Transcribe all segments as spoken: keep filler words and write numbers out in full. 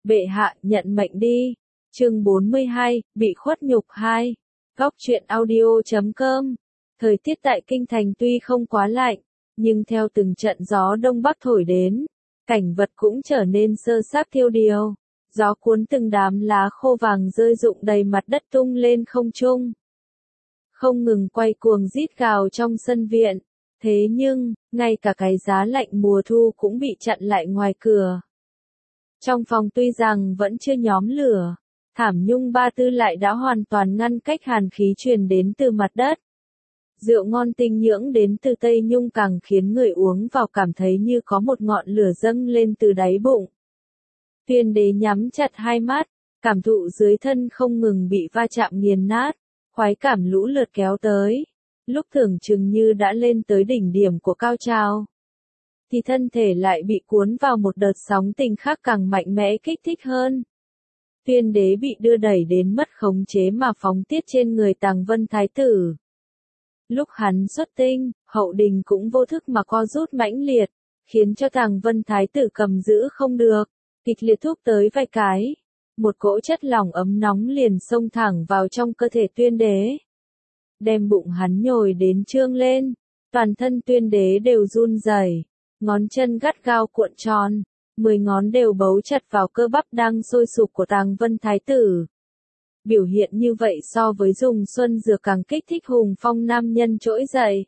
Bệ hạ, nhận mệnh đi. Chương bốn mươi hai, bị khuất nhục hai. Góc truyện audio chấm com. Thời tiết tại kinh thành tuy không quá lạnh, nhưng theo từng trận gió đông bắc thổi đến, cảnh vật cũng trở nên sơ sát thiêu điều. Gió cuốn từng đám lá khô vàng rơi rụng đầy mặt đất tung lên không trung, không ngừng quay cuồng rít gào trong sân viện. Thế nhưng, ngay cả cái giá lạnh mùa thu cũng bị chặn lại ngoài cửa. Trong phòng tuy rằng vẫn chưa nhóm lửa, thảm nhung ba tư lại đã hoàn toàn ngăn cách hàn khí truyền đến từ mặt đất. Rượu ngon tinh nhưỡng đến từ Tây Nhung càng khiến người uống vào cảm thấy như có một ngọn lửa dâng lên từ đáy bụng. Tuyên đế nhắm chặt hai mắt, cảm thụ dưới thân không ngừng bị va chạm nghiền nát, khoái cảm lũ lượt kéo tới. Lúc tưởng chừng như đã lên tới đỉnh điểm của cao trào, thì thân thể lại bị cuốn vào một đợt sóng tình khác càng mạnh mẽ kích thích hơn. Tuyên đế bị đưa đẩy đến mất khống chế mà phóng tiết trên người Tàng Vân Thái tử. Lúc hắn xuất tinh, hậu đình cũng vô thức mà co rút mãnh liệt, khiến cho Tàng Vân Thái tử cầm giữ không được, kịch liệt thúc tới vài cái. Một cỗ chất lỏng ấm nóng liền xông thẳng vào trong cơ thể tuyên đế, đem bụng hắn nhồi đến trương lên, toàn thân tuyên đế đều run rẩy, ngón chân gắt gao cuộn tròn, mười ngón đều bấu chặt vào cơ bắp đang sôi sục của Tàng Vân Thái tử. Biểu hiện như vậy so với dùng xuân dược càng kích thích hùng phong nam nhân trỗi dậy.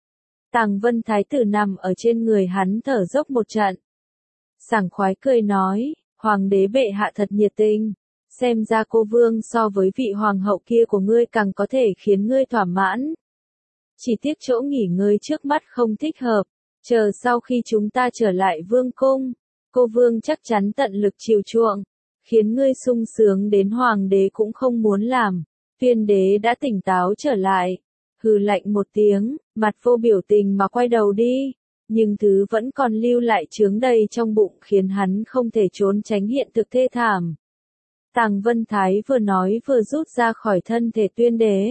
Tàng Vân Thái tử nằm ở trên người hắn thở dốc một trận, sảng khoái cười nói, hoàng đế bệ hạ thật nhiệt tình. Xem ra cô vương so với vị hoàng hậu kia của ngươi càng có thể khiến ngươi thỏa mãn. Chỉ tiếc chỗ nghỉ ngơi trước mắt không thích hợp, chờ sau khi chúng ta trở lại vương cung, cô vương chắc chắn tận lực chiều chuộng, khiến ngươi sung sướng đến hoàng đế cũng không muốn làm. Tuyên đế đã tỉnh táo trở lại, hừ lạnh một tiếng, mặt vô biểu tình mà quay đầu đi, nhưng thứ vẫn còn lưu lại chướng đầy trong bụng khiến hắn không thể trốn tránh hiện thực thê thảm. Tàng Vân Thái vừa nói vừa rút ra khỏi thân thể tuyên đế.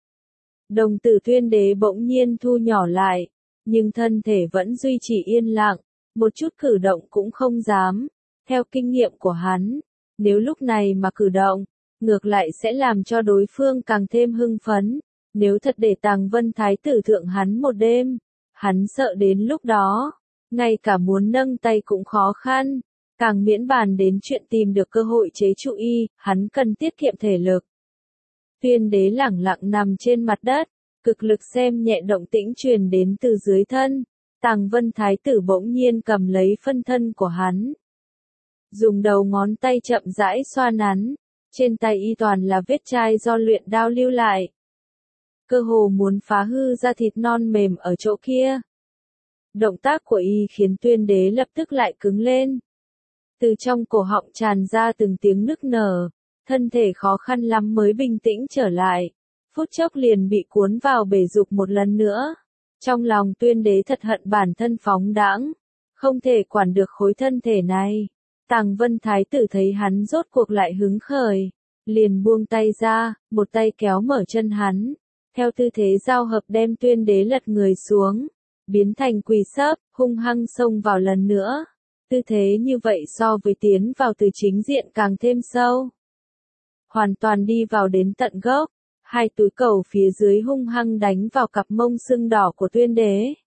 Đồng tử tuyên đế bỗng nhiên thu nhỏ lại, nhưng thân thể vẫn duy trì yên lặng, một chút cử động cũng không dám. Theo kinh nghiệm của hắn, nếu lúc này mà cử động, ngược lại sẽ làm cho đối phương càng thêm hưng phấn. Nếu thật để Tàng Vân Thái tử thượng hắn một đêm, hắn sợ đến lúc đó, ngay cả muốn nâng tay cũng khó khăn. Càng miễn bàn đến chuyện tìm được cơ hội chế trụ y, hắn cần tiết kiệm thể lực. Tuyên đế lẳng lặng nằm trên mặt đất, cực lực xem nhẹ động tĩnh truyền đến từ dưới thân. Tàng Vân Thái tử bỗng nhiên cầm lấy phân thân của hắn, dùng đầu ngón tay chậm rãi xoa nắn, trên tay y toàn là vết chai do luyện đao lưu lại. Cơ hồ muốn phá hư ra thịt non mềm ở chỗ kia. Động tác của y khiến tuyên đế lập tức lại cứng lên. Từ trong cổ họng tràn ra từng tiếng nức nở, thân thể khó khăn lắm mới bình tĩnh trở lại, phút chốc liền bị cuốn vào bể dục một lần nữa. Trong lòng tuyên đế thật hận bản thân phóng đãng, không thể quản được khối thân thể này. Tàng Vân Thái tử thấy hắn rốt cuộc lại hứng khởi, liền buông tay ra, một tay kéo mở chân hắn, theo tư thế giao hợp đem tuyên đế lật người xuống, biến thành quỳ sấp, hung hăng xông vào lần nữa. Tư thế như vậy so với tiến vào từ chính diện càng thêm sâu. Hoàn toàn đi vào đến tận gốc, hai túi cầu phía dưới hung hăng đánh vào cặp mông sưng đỏ của tuyên đế.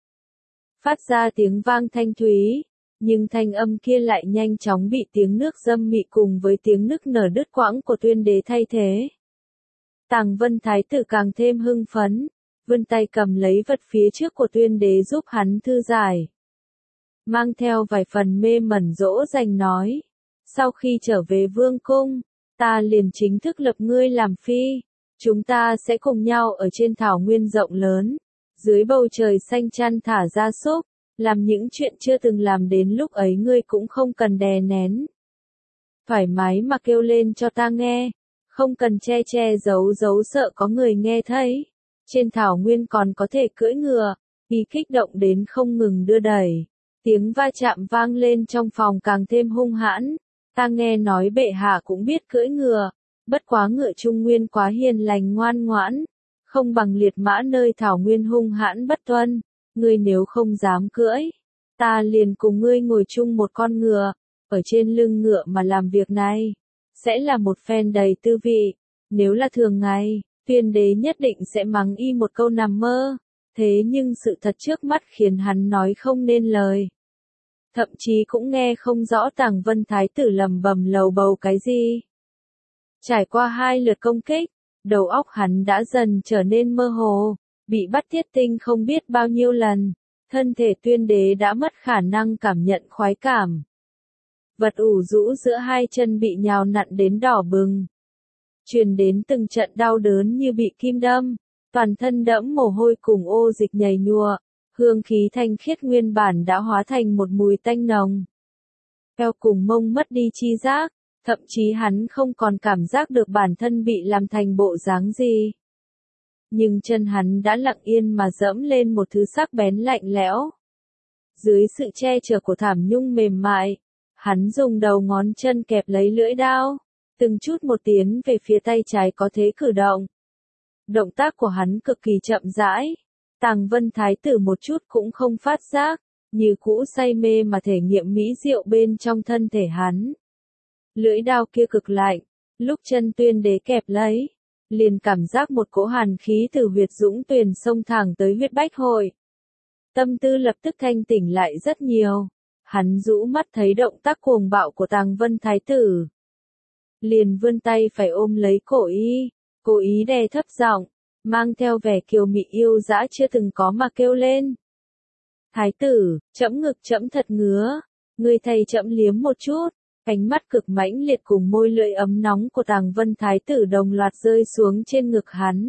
Phát ra tiếng vang thanh thúy, nhưng thanh âm kia lại nhanh chóng bị tiếng nước dâm mị cùng với tiếng nức nở đứt quãng của tuyên đế thay thế. Tàng Vân Thái tử càng thêm hưng phấn, vươn tay cầm lấy vật phía trước của tuyên đế giúp hắn thư giải. Mang theo vài phần mê mẩn dỗ dành nói, sau khi trở về vương cung, ta liền chính thức lập ngươi làm phi, chúng ta sẽ cùng nhau ở trên thảo nguyên rộng lớn, dưới bầu trời xanh chăn thả gia súc, làm những chuyện chưa từng làm đến lúc ấy ngươi cũng không cần đè nén. Thoải mái mà kêu lên cho ta nghe, không cần che che giấu giấu sợ có người nghe thấy. Trên thảo nguyên còn có thể cưỡi ngựa, y kích động đến không ngừng đưa đẩy. Tiếng va chạm vang lên trong phòng càng thêm hung hãn. Ta nghe nói bệ hạ cũng biết cưỡi ngựa, bất quá ngựa Trung Nguyên quá hiền lành ngoan ngoãn, không bằng liệt mã nơi thảo nguyên hung hãn bất tuân. Ngươi nếu không dám cưỡi, ta liền cùng ngươi ngồi chung một con ngựa, ở trên lưng ngựa mà làm việc này, sẽ là một phen đầy tư vị. Nếu là thường ngày, Tuyên đế nhất định sẽ mắng y một câu nằm mơ, thế nhưng sự thật trước mắt khiến hắn nói không nên lời. Thậm chí cũng nghe không rõ Tàng Vân Thái tử lầm bầm lầu bầu cái gì. Trải qua hai lượt công kích, đầu óc hắn đã dần trở nên mơ hồ, bị bắt thiết tinh không biết bao nhiêu lần, thân thể Tuyên đế đã mất khả năng cảm nhận khoái cảm. Vật ủ rũ giữa hai chân bị nhào nặn đến đỏ bừng. Truyền đến từng trận đau đớn như bị kim đâm, toàn thân đẫm mồ hôi cùng ô dịch nhầy nhụa, hương khí thanh khiết nguyên bản đã hóa thành một mùi tanh nồng. Eo cùng mông mất đi chi giác, thậm chí hắn không còn cảm giác được bản thân bị làm thành bộ dáng gì. Nhưng chân hắn đã lặng yên mà dẫm lên một thứ sắc bén lạnh lẽo. Dưới sự che chở của thảm nhung mềm mại, hắn dùng đầu ngón chân kẹp lấy lưỡi đao, từng chút một tiến về phía tay trái có thế cử động. Động tác của hắn cực kỳ chậm rãi, Tàng Vân Thái tử một chút cũng không phát giác, như cũ say mê mà thể nghiệm mỹ diệu bên trong thân thể hắn. Lưỡi đao kia cực lạnh, lúc chân Tuyên đế kẹp lấy, liền cảm giác một cỗ hàn khí từ huyệt dũng tuyền xông thẳng tới huyết bách hội. Tâm tư lập tức thanh tỉnh lại rất nhiều, hắn rũ mắt thấy động tác cuồng bạo của Tàng Vân Thái tử. Liền vươn tay phải ôm lấy cổ y, cố ý đè thấp giọng, mang theo vẻ kiều mị yêu dã chưa từng có mà kêu lên. Thái tử, trẫm ngực trẫm thật ngứa, ngươi thầy trẫm liếm một chút. Ánh mắt cực mãnh liệt cùng môi lưỡi ấm nóng của Tàng Vân Thái tử đồng loạt rơi xuống trên ngực hắn.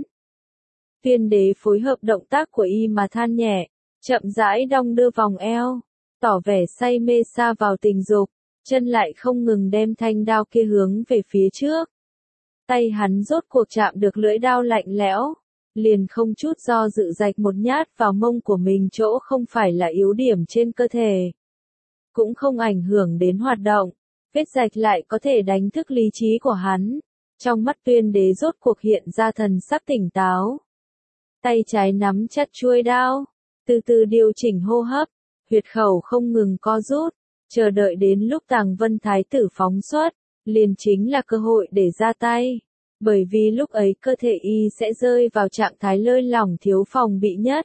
Tuyên đế phối hợp động tác của y mà than nhẹ, chậm rãi đong đưa vòng eo, tỏ vẻ say mê sa vào tình dục, chân lại không ngừng đem thanh đao kia hướng về phía trước. Tay hắn rốt cuộc chạm được lưỡi đao lạnh lẽo, liền không chút do dự rạch một nhát vào mông của mình chỗ không phải là yếu điểm trên cơ thể. Cũng không ảnh hưởng đến hoạt động. Vết rạch lại có thể đánh thức lý trí của hắn. Trong mắt Tuyên đế rốt cuộc hiện ra thần sắc tỉnh táo. Tay trái nắm chặt chuôi đao, từ từ điều chỉnh hô hấp, huyệt khẩu không ngừng co rút, chờ đợi đến lúc Tàng Vân Thái tử phóng xuất, liền chính là cơ hội để ra tay. Bởi vì lúc ấy cơ thể y sẽ rơi vào trạng thái lơi lỏng thiếu phòng bị nhất.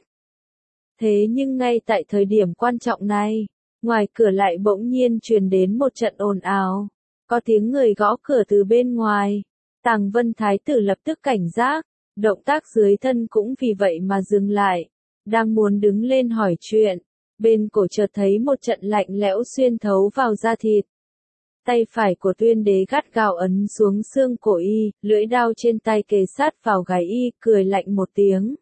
Thế nhưng ngay tại thời điểm quan trọng này, ngoài cửa lại bỗng nhiên truyền đến một trận ồn ào, có tiếng người gõ cửa từ bên ngoài. Tàng Vân Thái tử lập tức cảnh giác, động tác dưới thân cũng vì vậy mà dừng lại, đang muốn đứng lên hỏi chuyện, bên cổ chợt thấy một trận lạnh lẽo xuyên thấu vào da thịt. Tay phải của Tuyên đế gắt gao ấn xuống xương cổ y, lưỡi đao trên tay kề sát vào gáy y, cười lạnh một tiếng.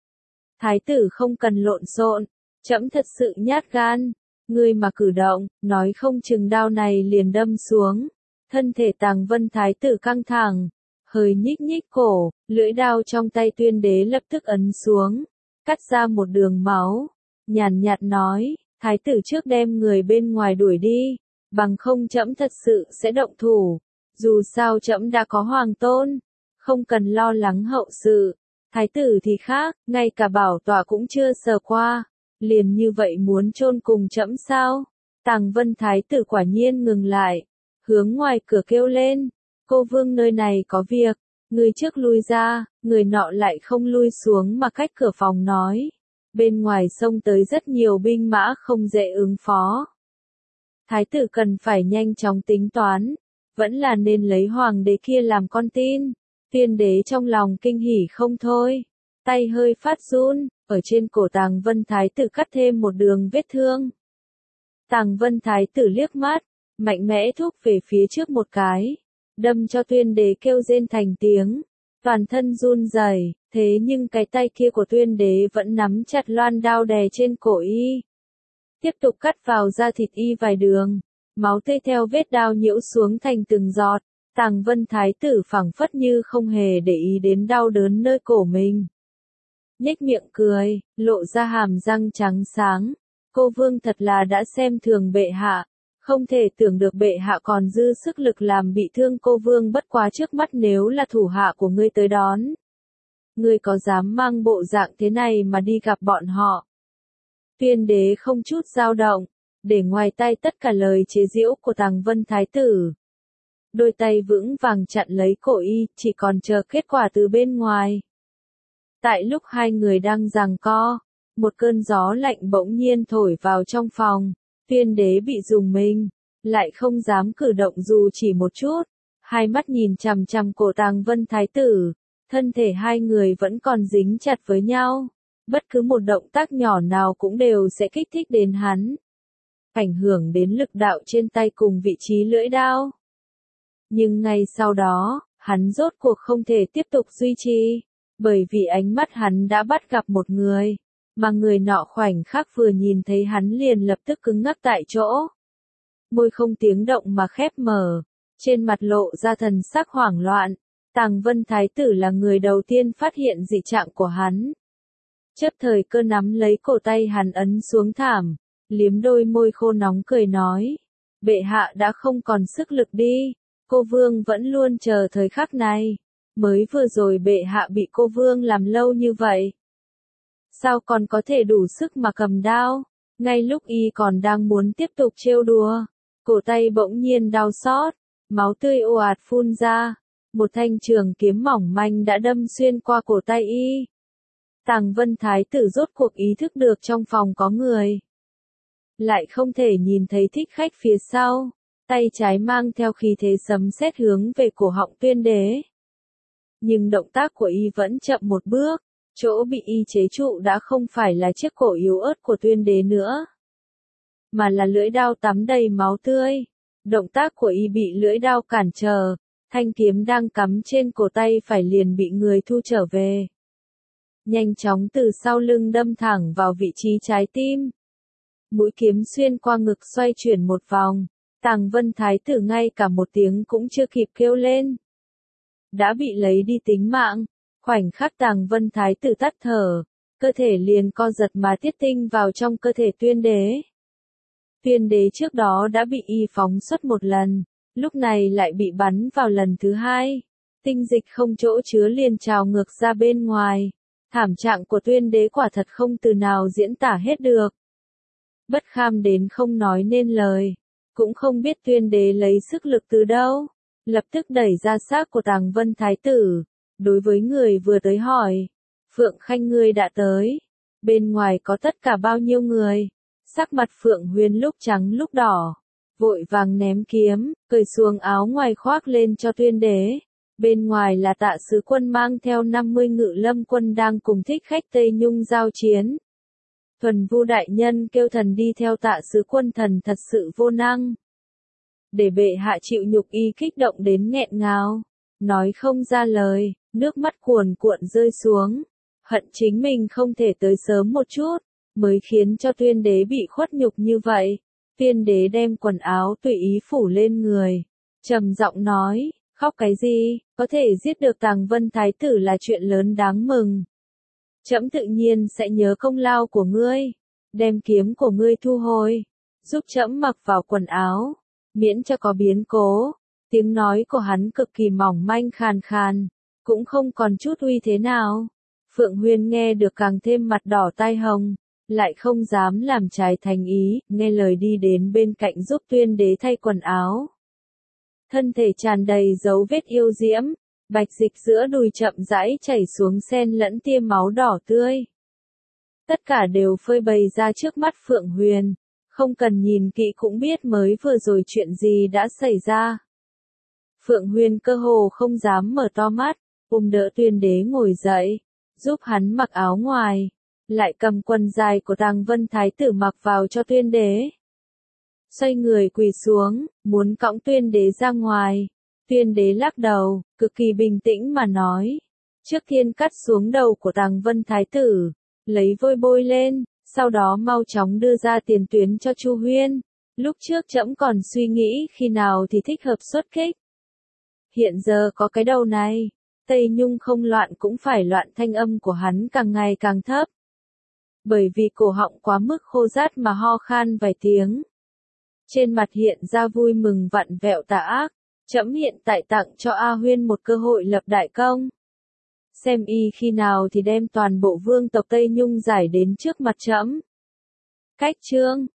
Thái tử không cần lộn xộn, trẫm thật sự nhát gan. Ngươi mà cử động, nói không chừng đao này liền đâm xuống. Thân thể Tàng Vân Thái tử căng thẳng, hơi nhích nhích cổ, lưỡi đao trong tay Tuyên đế lập tức ấn xuống, cắt ra một đường máu. Nhàn nhạt nói, Thái tử trước đem người bên ngoài đuổi đi, bằng không trẫm thật sự sẽ động thủ. Dù sao trẫm đã có hoàng tôn, không cần lo lắng hậu sự. Thái tử thì khác, ngay cả bảo tọa cũng chưa sờ qua. Liền như vậy muốn chôn cùng trẫm sao? Tàng Vân Thái tử quả nhiên ngừng lại, hướng ngoài cửa kêu lên, cô vương nơi này có việc, người trước lui ra, người nọ lại không lui xuống mà cách cửa phòng nói. Bên ngoài xông tới rất nhiều binh mã không dễ ứng phó. Thái tử cần phải nhanh chóng tính toán, vẫn là nên lấy hoàng đế kia làm con tin. Tuyên đế trong lòng kinh hỉ không thôi, tay hơi phát run. Ở trên cổ Tàng Vân Thái tử cắt thêm một đường vết thương. Tàng Vân Thái tử liếc mắt, mạnh mẽ thúc về phía trước một cái, đâm cho Tuyên đế kêu rên thành tiếng, toàn thân run rẩy, thế nhưng cái tay kia của Tuyên đế vẫn nắm chặt loan đao đè trên cổ y. Tiếp tục cắt vào da thịt y vài đường, máu tươi theo vết đao nhiễu xuống thành từng giọt. Tàng Vân Thái tử phảng phất như không hề để ý đến đau đớn nơi cổ mình. Nhếch miệng cười, lộ ra hàm răng trắng sáng. Cô vương thật là đã xem thường bệ hạ, không thể tưởng được bệ hạ còn dư sức lực làm bị thương cô vương, bất quá trước mắt nếu là thủ hạ của ngươi tới đón. Ngươi có dám mang bộ dạng thế này mà đi gặp bọn họ? Tuyên đế không chút dao động, để ngoài tay tất cả lời chế giễu của Tàng Vân Thái tử. Đôi tay vững vàng chặn lấy cổ y, chỉ còn chờ kết quả từ bên ngoài. Tại lúc hai người đang giằng co, một cơn gió lạnh bỗng nhiên thổi vào trong phòng, Tuyên đế bị rùng mình, lại không dám cử động dù chỉ một chút, hai mắt nhìn chằm chằm cổ Tàng Vân Thái tử, thân thể hai người vẫn còn dính chặt với nhau, bất cứ một động tác nhỏ nào cũng đều sẽ kích thích đến hắn, ảnh hưởng đến lực đạo trên tay cùng vị trí lưỡi đao. Nhưng ngay sau đó, hắn rốt cuộc không thể tiếp tục duy trì, bởi vì ánh mắt hắn đã bắt gặp một người, mà người nọ khoảnh khắc vừa nhìn thấy hắn liền lập tức cứng ngắc tại chỗ. Môi không tiếng động mà khép mở, trên mặt lộ ra thần sắc hoảng loạn, Tàng Vân Thái tử là người đầu tiên phát hiện dị trạng của hắn. Chớp thời cơ nắm lấy cổ tay hắn ấn xuống thảm, liếm đôi môi khô nóng cười nói, bệ hạ đã không còn sức lực đi, cô vương vẫn luôn chờ thời khắc này, mới vừa rồi bệ hạ bị cô vương làm lâu như vậy. Sao còn có thể đủ sức mà cầm đao, ngay lúc y còn đang muốn tiếp tục trêu đùa, cổ tay bỗng nhiên đau xót, máu tươi ồ ạt phun ra, một thanh trường kiếm mỏng manh đã đâm xuyên qua cổ tay y. Tàng Vân Thái tử rốt cuộc ý thức được trong phòng có người. Lại không thể nhìn thấy thích khách phía sau, tay trái mang theo khí thế sấm sét hướng về cổ họng Tuyên đế. Nhưng động tác của y vẫn chậm một bước, chỗ bị y chế trụ đã không phải là chiếc cổ yếu ớt của Tuyên đế nữa, mà là lưỡi đao tắm đầy máu tươi. Động tác của y bị lưỡi đao cản trở, thanh kiếm đang cắm trên cổ tay phải liền bị người thu trở về. Nhanh chóng từ sau lưng đâm thẳng vào vị trí trái tim. Mũi kiếm xuyên qua ngực xoay chuyển một vòng, Tàng Vân Thái tử ngay cả một tiếng cũng chưa kịp kêu lên, đã bị lấy đi tính mạng. Khoảnh khắc Tàng Vân Thái tử tắt thở, cơ thể liền co giật mà tiết tinh vào trong cơ thể Tuyên đế. Tuyên đế trước đó đã bị y phóng xuất một lần, lúc này lại bị bắn vào lần thứ hai, tinh dịch không chỗ chứa liền trào ngược ra bên ngoài. Thảm trạng của Tuyên đế quả thật không từ nào diễn tả hết được. Bất kham đến không nói nên lời, cũng không biết Tuyên đế lấy sức lực từ đâu, lập tức đẩy ra xác của Tàng Vân Thái tử, đối với người vừa tới hỏi, Phượng Khanh ngươi đã tới, bên ngoài có tất cả bao nhiêu người? Sắc mặt Phượng Huyên lúc trắng lúc đỏ, vội vàng ném kiếm, cởi xuống áo ngoài khoác lên cho Tuyên đế. Bên ngoài là Tạ sứ quân mang theo năm mươi ngự lâm quân đang cùng thích khách Tây Nhung giao chiến. Thuần Vu đại nhân kêu thần đi theo Tạ sứ quân, thần thật sự vô năng. Để bệ hạ chịu nhục y kích động đến nghẹn ngào, nói không ra lời, nước mắt cuồn cuộn rơi xuống, hận chính mình không thể tới sớm một chút, mới khiến cho Tuyên đế bị khuất nhục như vậy. Tuyên đế đem quần áo tùy ý phủ lên người, trầm giọng nói, khóc cái gì, có thể giết được Tàng Vân Thái tử là chuyện lớn đáng mừng. Trẫm tự nhiên sẽ nhớ công lao của ngươi, đem kiếm của ngươi thu hồi, giúp trẫm mặc vào quần áo, miễn cho có biến cố. Tiếng nói của hắn cực kỳ mỏng manh khàn khàn, cũng không còn chút uy thế nào. Phượng Huyên nghe được càng thêm mặt đỏ tai hồng, lại không dám làm trái thành ý, nghe lời đi đến bên cạnh giúp Tuyên đế thay quần áo. Thân thể tràn đầy dấu vết yêu diễm, bạch dịch giữa đùi chậm rãi chảy xuống xen lẫn tia máu đỏ tươi. Tất cả đều phơi bày ra trước mắt Phượng Huyền, không cần nhìn kỹ cũng biết mới vừa rồi chuyện gì đã xảy ra. Phượng Huyền cơ hồ không dám mở to mắt, ôm đỡ Tuyên đế ngồi dậy, giúp hắn mặc áo ngoài, lại cầm quần dài của Tàng Vân Thái tử mặc vào cho Tuyên đế. Xoay người quỳ xuống, muốn cõng Tuyên đế ra ngoài. Tuyên đế lắc đầu, cực kỳ bình tĩnh mà nói. Trước tiên cắt xuống đầu của Tàng Vân Thái tử, lấy vôi bôi lên, sau đó mau chóng đưa ra tiền tuyến cho Chu Huyên. Lúc trước trẫm còn suy nghĩ khi nào thì thích hợp xuất kích. Hiện giờ có cái đầu này, Tây Nhung không loạn cũng phải loạn, thanh âm của hắn càng ngày càng thấp. Bởi vì cổ họng quá mức khô rát mà ho khan vài tiếng. Trên mặt hiện ra vui mừng vặn vẹo tà ác, trẫm hiện tại tặng cho A Huyên một cơ hội lập đại công. Xem y khi nào thì đem toàn bộ vương tộc Tây Nhung giải đến trước mặt trẫm. Cách chương